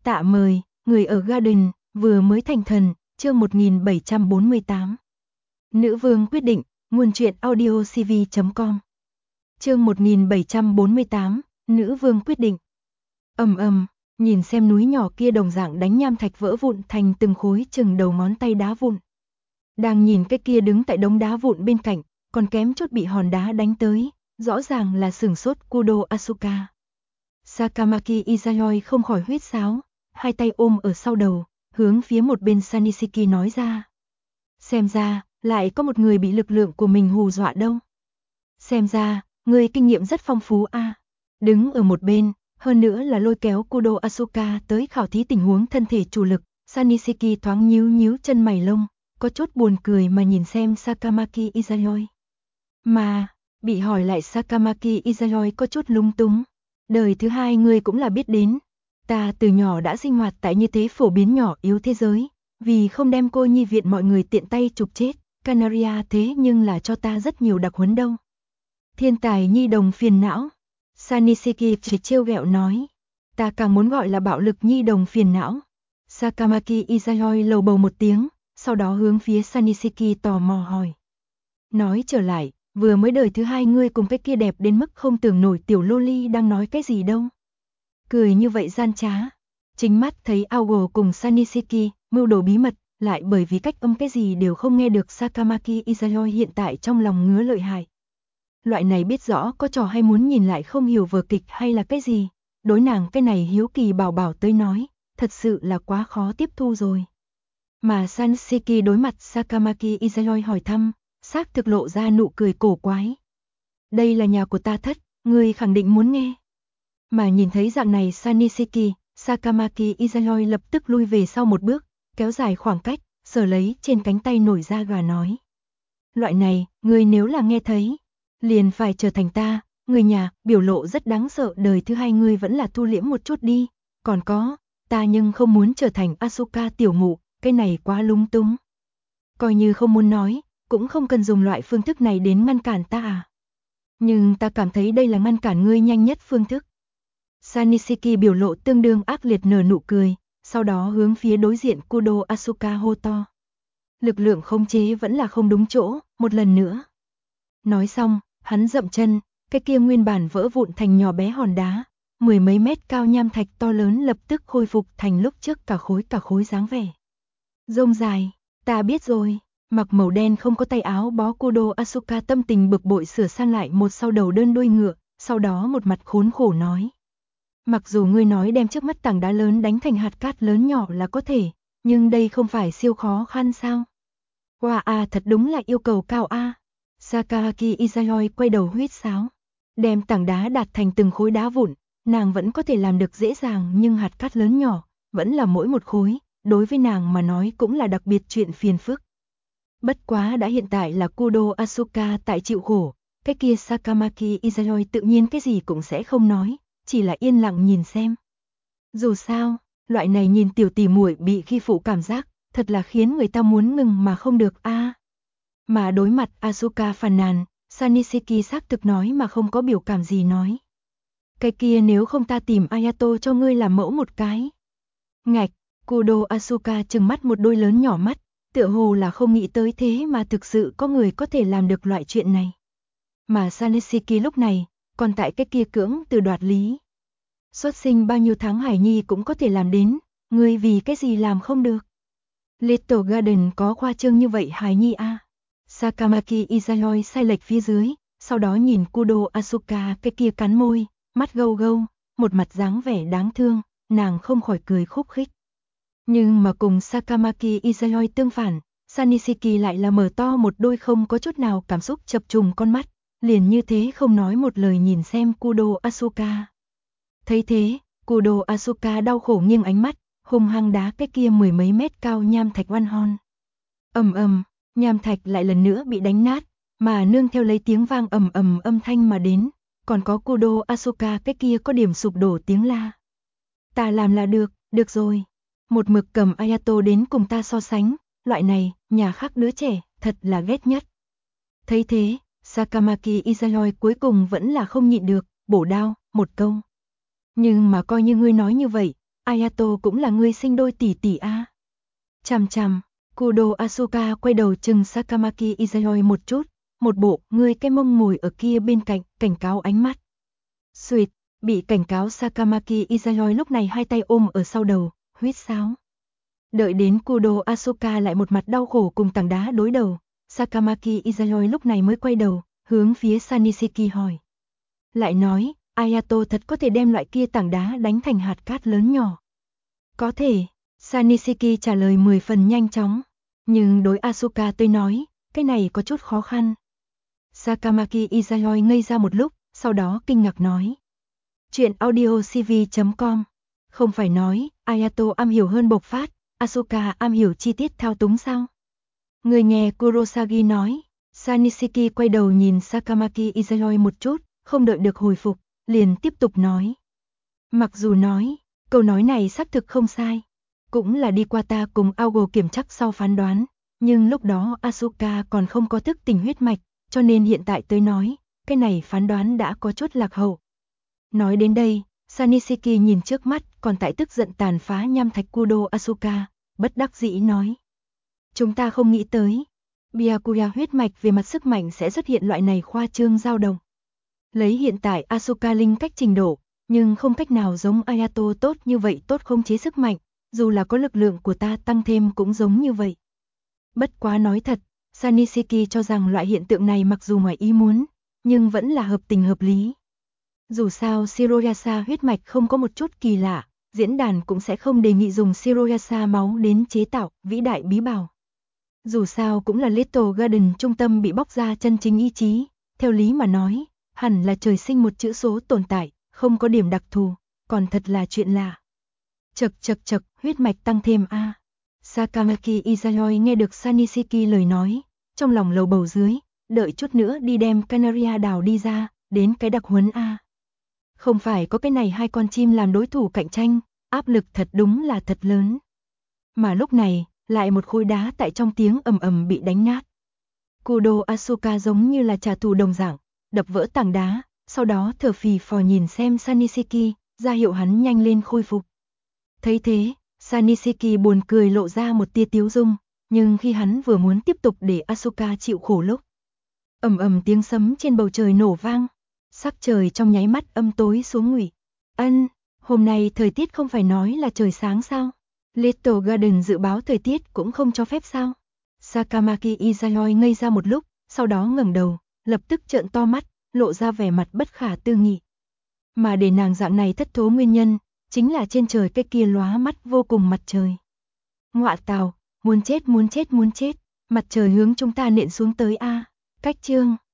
Tạ mời, người ở Garden, vừa mới thành thần, chương 1748. Nữ vương quyết định, nguồn truyện audio cv.com. Chương 1748, nữ vương quyết định. Nhìn xem núi nhỏ kia đồng dạng đánh nham thạch vỡ vụn thành từng khối chừng đầu ngón tay đá vụn. Đang nhìn cái kia đứng tại đống đá vụn bên cạnh, còn kém chút bị hòn đá đánh tới, rõ ràng là sửng sốt Kudo Asuka. Sakamaki Izayoi không khỏi huýt sáo, hai tay ôm ở sau đầu, hướng phía một bên Sanishiki nói ra. Xem ra, lại có một người bị lực lượng của mình hù dọa đâu. Xem ra, người kinh nghiệm rất phong phú a. Đứng ở một bên, hơn nữa là lôi kéo Kudo Asuka tới khảo thí tình huống thân thể chủ lực, Sanishiki thoáng nhíu nhíu chân mày lông, có chút buồn cười mà nhìn xem Sakamaki Izayoi. Mà, bị hỏi lại Sakamaki Izayoi có chút lung túng. Đời thứ hai ngươi cũng là biết đến. Ta từ nhỏ đã sinh hoạt tại như thế phổ biến nhỏ yếu thế giới. Vì không đem cô nhi viện mọi người tiện tay chụp chết. Canaria thế nhưng là cho ta rất nhiều đặc huấn đâu. Thiên tài nhi đồng phiền não. Sanishiki chỉ trêu ghẹo nói. Ta càng muốn gọi là bạo lực nhi đồng phiền não. Sakamaki Izayoi lầu bầu một tiếng. Sau đó hướng phía Sanishiki tò mò hỏi. Nói trở lại. Vừa mới đời thứ hai ngươi cùng cái kia đẹp đến mức không tưởng nổi tiểu loli đang nói cái gì đâu. Cười như vậy gian trá. Chính mắt thấy Aogo cùng Sanishiki mưu đồ bí mật, lại bởi vì cách âm cái gì đều không nghe được Sakamaki Izayoi hiện tại trong lòng ngứa lợi hại. Loại này biết rõ có trò hay muốn nhìn lại không hiểu vở kịch hay là cái gì. Đối nàng cái này hiếu kỳ bảo bảo tới nói, thật sự là quá khó tiếp thu rồi. Mà Sanishiki đối mặt Sakamaki Izayoi hỏi thăm, xác thực lộ ra nụ cười cổ quái. Đây là nhà của ta thất, ngươi khẳng định muốn nghe. Mà nhìn thấy dạng này Sanishiki, Sakamaki Izayoi lập tức lui về sau một bước, kéo dài khoảng cách, sờ lấy trên cánh tay nổi da gà nói. Loại này, ngươi nếu là nghe thấy, liền phải trở thành ta, người nhà, biểu lộ rất đáng sợ, đời thứ hai ngươi vẫn là thu liễm một chút đi. Còn có, ta nhưng không muốn trở thành Asuka tiểu ngụ, cái này quá lung túng. Coi như không muốn nói, cũng không cần dùng loại phương thức này đến ngăn cản ta à. Nhưng ta cảm thấy đây là ngăn cản ngươi nhanh nhất phương thức. Sanishiki biểu lộ tương đương ác liệt nở nụ cười, sau đó hướng phía đối diện Kudo Asuka hô to. Lực lượng khống chế vẫn là không đúng chỗ, một lần nữa. Nói xong, hắn dậm chân, cái kia nguyên bản vỡ vụn thành nhỏ bé hòn đá, mười mấy mét cao nham thạch to lớn lập tức khôi phục thành lúc trước cả khối dáng vẻ. Rông dài, ta biết rồi. Mặc màu đen không có tay áo bó Kudo Asuka tâm tình bực bội sửa sang lại một sau đầu đơn đuôi ngựa, sau đó một mặt khốn khổ nói. Mặc dù ngươi nói đem trước mắt tảng đá lớn đánh thành hạt cát lớn nhỏ là có thể, nhưng đây không phải siêu khó khăn sao? Wow thật đúng là yêu cầu cao a. Sakamaki Izayoi quay đầu huýt sáo. Đem tảng đá đạt thành từng khối đá vụn, nàng vẫn có thể làm được dễ dàng nhưng hạt cát lớn nhỏ, vẫn là mỗi một khối, đối với nàng mà nói cũng là đặc biệt chuyện phiền phức. Bất quá đã hiện tại là Kudo Asuka tại chịu khổ, cái kia Sakamaki Izayoi tự nhiên cái gì cũng sẽ không nói, chỉ là yên lặng nhìn xem. Dù sao, loại này nhìn tiểu tỷ muội bị khi phụ cảm giác, thật là khiến người ta muốn ngừng mà không được a. Mà đối mặt Asuka phàn nàn, Sanishiki xác thực nói mà không có biểu cảm gì nói. Cái kia nếu không ta tìm Ayato cho ngươi làm mẫu một cái. Ngạch, Kudo Asuka trừng mắt một đôi lớn nhỏ mắt. Tựa hồ là không nghĩ tới thế mà thực sự có người có thể làm được loại chuyện này. Mà Sanishiki lúc này, còn tại cái kia cưỡng từ đoạt lý. Xuất sinh bao nhiêu tháng hải nhi cũng có thể làm đến, ngươi vì cái gì làm không được. Little Garden có khoa trương như vậy hải nhi a. Sakamaki Izayoi sai lệch phía dưới, sau đó nhìn Kudo Asuka cái kia cắn môi, mắt gâu gâu, một mặt dáng vẻ đáng thương, nàng không khỏi cười khúc khích. Nhưng mà cùng Sakamaki Izayoi tương phản, Sanishiki lại là mở to một đôi không có chút nào cảm xúc chập trùng con mắt, liền như thế không nói một lời nhìn xem Kudo Asuka. Thấy thế, Kudo Asuka đau khổ nghiêng ánh mắt, hung hăng đá cái kia mười mấy mét cao nham thạch oan hon. Nham thạch lại lần nữa bị đánh nát, mà nương theo lấy tiếng vang âm thanh mà đến, còn có Kudo Asuka cái kia có điểm sụp đổ tiếng la. Ta làm là được rồi. Một mực cầm Ayato đến cùng ta so sánh, loại này, nhà khác đứa trẻ, thật là ghét nhất. Thấy thế, Sakamaki Izayoi cuối cùng vẫn là không nhịn được, bổ đao, một câu. Nhưng mà coi như ngươi nói như vậy, Ayato cũng là ngươi sinh đôi tỷ tỷ a. Chằm chằm, Kudo Asuka quay đầu chừng Sakamaki Izayoi một chút, một bộ ngươi cái mông ngồi ở kia bên cạnh, cảnh cáo ánh mắt. Xuyệt, bị cảnh cáo Sakamaki Izayoi lúc này hai tay ôm ở sau đầu, huýt sáo. Đợi đến Kudo Asuka lại một mặt đau khổ cùng tảng đá đối đầu, Sakamaki Izayoi lúc này mới quay đầu, hướng phía Sanishiki hỏi. Lại nói, Ayato thật có thể đem loại kia tảng đá đánh thành hạt cát lớn nhỏ. Có thể, Sanishiki trả lời 10 phần nhanh chóng, nhưng đối Asuka tôi nói, cái này có chút khó khăn. Sakamaki Izayoi ngây ra một lúc, sau đó kinh ngạc nói. Chuyện audiocv.com. Không phải nói, Ayato am hiểu hơn bộc phát, Asuka am hiểu chi tiết thao túng sao? Người nghe Kurosagi nói. Sanishiki quay đầu nhìn Sakamaki Izayoi một chút, không đợi được hồi phục, liền tiếp tục nói. Mặc dù nói, câu nói này xác thực không sai, cũng là đi qua ta cùng Aogo kiểm chắc sau phán đoán, nhưng lúc đó Asuka còn không có thức tỉnh huyết mạch, cho nên hiện tại tới nói, cái này phán đoán đã có chút lạc hậu. Nói đến đây, Sanishiki nhìn trước mắt còn tại tức giận tàn phá nham thạch Kudo Asuka, bất đắc dĩ nói. Chúng ta không nghĩ tới, Byakuya huyết mạch về mặt sức mạnh sẽ xuất hiện loại này khoa trương dao động. Lấy hiện tại Asuka linh cách trình độ, nhưng không cách nào giống Ayato tốt như vậy tốt khống chế sức mạnh, dù là có lực lượng của ta tăng thêm cũng giống như vậy. Bất quá nói thật, Sanishiki cho rằng loại hiện tượng này mặc dù ngoài ý muốn, nhưng vẫn là hợp tình hợp lý. Dù sao Shiroyasa huyết mạch không có một chút kỳ lạ, diễn đàn cũng sẽ không đề nghị dùng Shiroyasa máu đến chế tạo vĩ đại bí bảo. Dù sao cũng là Little Garden trung tâm bị bóc ra chân chính ý chí, theo lý mà nói, hẳn là trời sinh một chữ số tồn tại, không có điểm đặc thù, còn thật là chuyện lạ. Chật, huyết mạch tăng thêm a. Sakamaki Izayoi nghe được Sanishiki lời nói, trong lòng lầu bầu dưới, đợi chút nữa đi đem Canaria đảo đi ra, đến cái đặc huấn a. Không phải có cái này hai con chim làm đối thủ cạnh tranh, áp lực thật đúng là thật lớn. Mà lúc này, lại một khối đá tại trong tiếng ầm ầm bị đánh nát. Kudo Asuka giống như là trả thù đồng dạng, đập vỡ tảng đá, sau đó thở phì phò nhìn xem Sanishiki, ra hiệu hắn nhanh lên khôi phục. Thấy thế, Sanishiki buồn cười lộ ra một tia tiếu dung, nhưng khi hắn vừa muốn tiếp tục để Asuka chịu khổ lúc, ầm ầm tiếng sấm trên bầu trời nổ vang, sắc trời trong nháy mắt âm tối xuống ngụy. Hôm nay thời tiết không phải nói là trời sáng sao? Little Garden dự báo thời tiết cũng không cho phép sao? Sakamaki Izayoi ngây ra một lúc, sau đó ngẩng đầu, lập tức trợn to mắt, lộ ra vẻ mặt bất khả tư nghị. Mà để nàng dạng này thất thố nguyên nhân, chính là trên trời cái kia lóa mắt vô cùng mặt trời. Ngọa tào, muốn chết, mặt trời hướng chúng ta nện xuống tới a. Cách chương